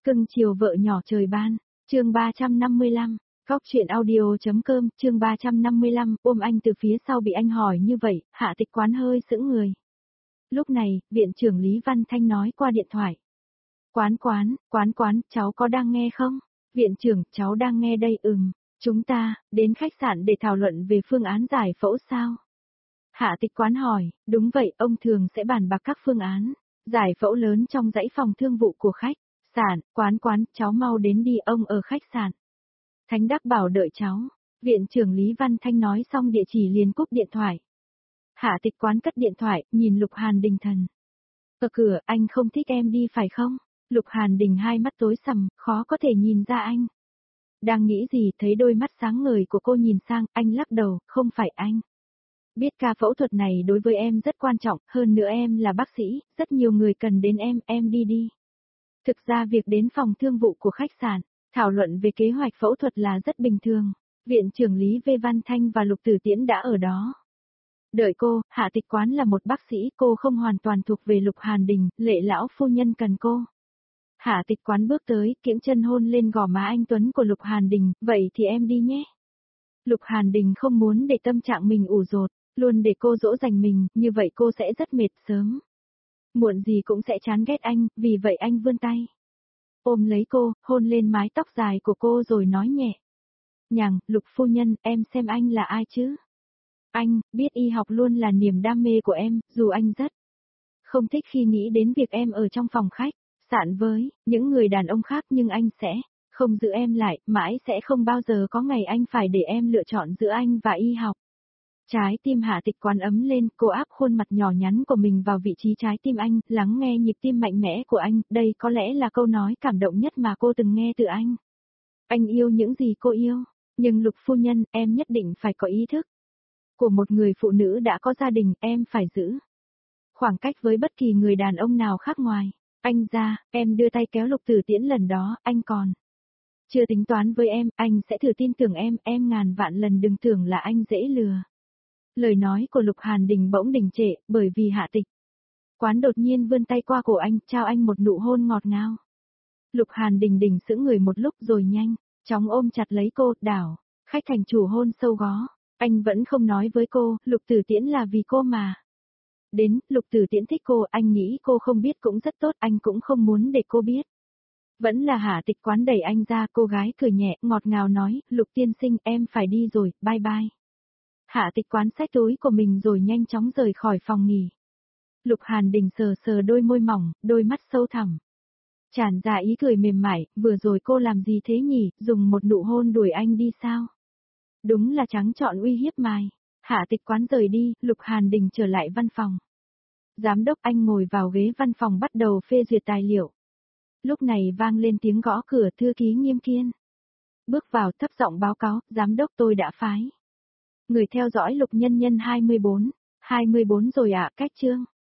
Cưng chiều vợ nhỏ trời ban, chương 355, Góc chuyện audio.com, chương 355, ôm anh từ phía sau bị anh hỏi như vậy, Hạ Tịch Quán hơi sững người. Lúc này, viện trưởng Lý Văn Thanh nói qua điện thoại. Quán, cháu có đang nghe không? Viện trưởng, cháu đang nghe đây. Chúng ta, đến khách sạn để thảo luận về phương án giải phẫu sao? Hạ Tịch Quán hỏi, đúng vậy, ông thường sẽ bàn bạc các phương án, giải phẫu lớn trong dãy phòng thương vụ của khách. Quán, cháu mau đến đi, ông ở khách sạn. Thánh Đắc bảo đợi cháu. Viện trưởng Lý Văn Thanh nói xong địa chỉ liền cúp điện thoại. Hạ Tịch Quán cất điện thoại, nhìn Lục Hàn Đình thần. Ở cửa, anh không thích em đi phải không? Lục Hàn Đình hai mắt tối sầm, khó có thể nhìn ra anh. Đang nghĩ gì, thấy đôi mắt sáng ngời của cô nhìn sang, anh lắc đầu, không phải anh. Biết ca phẫu thuật này đối với em rất quan trọng, hơn nữa em là bác sĩ, rất nhiều người cần đến em đi. Thực ra việc đến phòng thương vụ của khách sạn, thảo luận về kế hoạch phẫu thuật là rất bình thường. Viện trưởng Lý V. Văn Thanh và Lục Tử Tiễn đã ở đó. Đợi cô, Hạ Tịch Quán là một bác sĩ, cô không hoàn toàn thuộc về Lục Hàn Đình, Lệ lão phu nhân cần cô. Hạ Tịch Quán bước tới, kiễng chân hôn lên gò má anh tuấn của Lục Hàn Đình, vậy thì em đi nhé. Lục Hàn Đình không muốn để tâm trạng mình ủ dột, luôn để cô dỗ dành mình, như vậy cô sẽ rất mệt sớm. Muộn gì cũng sẽ chán ghét anh, vì vậy anh vươn tay. Ôm lấy cô, hôn lên mái tóc dài của cô rồi nói nhẹ. Nhàng, Lục phu nhân, em xem anh là ai chứ? Anh, biết y học luôn là niềm đam mê của em, dù anh rất không thích khi nghĩ đến việc em ở trong phòng khách, sạn với những người đàn ông khác, nhưng anh sẽ không giữ em lại, mãi sẽ không bao giờ có ngày anh phải để em lựa chọn giữa anh và y học. Trái tim Hạ Tịch Quán ấm lên, cô áp khuôn mặt nhỏ nhắn của mình vào vị trí trái tim anh, lắng nghe nhịp tim mạnh mẽ của anh, đây có lẽ là câu nói cảm động nhất mà cô từng nghe từ anh. Anh yêu những gì cô yêu, nhưng Lục phu nhân, em nhất định phải có ý thức của một người phụ nữ đã có gia đình, em phải giữ khoảng cách với bất kỳ người đàn ông nào khác ngoài. Anh ra, em đưa tay kéo Lục Tử Tiễn lần đó, anh còn chưa tính toán với em, anh sẽ thử tin tưởng em ngàn vạn lần đừng tưởng là anh dễ lừa. Lời nói của Lục Hàn Đình bỗng đình trệ, bởi vì Hạ Tịch Quán đột nhiên vươn tay qua cổ anh, trao anh một nụ hôn ngọt ngào. Lục Hàn Đình sững người một lúc rồi nhanh chóng ôm chặt lấy cô, đảo khách thành chủ hôn sâu gó. Anh vẫn không nói với cô, Lục Tử Tiễn là vì cô mà đến, Lục Tử Tiễn thích cô, anh nghĩ cô không biết cũng rất tốt, anh cũng không muốn để cô biết. Vẫn là Hạ Tịch Quán đẩy anh ra, cô gái cười nhẹ, ngọt ngào nói, Lục tiên sinh, em phải đi rồi, bye bye. Hạ Tịch Quán xách túi của mình rồi nhanh chóng rời khỏi phòng nghỉ. Lục Hàn Đình sờ đôi môi mỏng, đôi mắt sâu thẳm. Tràn ra ý cười mềm mại, vừa rồi cô làm gì thế nhỉ, dùng một nụ hôn đuổi anh đi sao? Đúng là trắng trọn uy hiếp mài. Hạ Tịch Quán rời đi, Lục Hàn Đình trở lại văn phòng. Giám đốc anh ngồi vào ghế văn phòng bắt đầu phê duyệt tài liệu. Lúc này vang lên tiếng gõ cửa, thư ký Nghiêm Kiên bước vào thấp giọng báo cáo, giám đốc tôi đã phái người theo dõi Lục Nhân Nhân 24 rồi ạ, cách chương.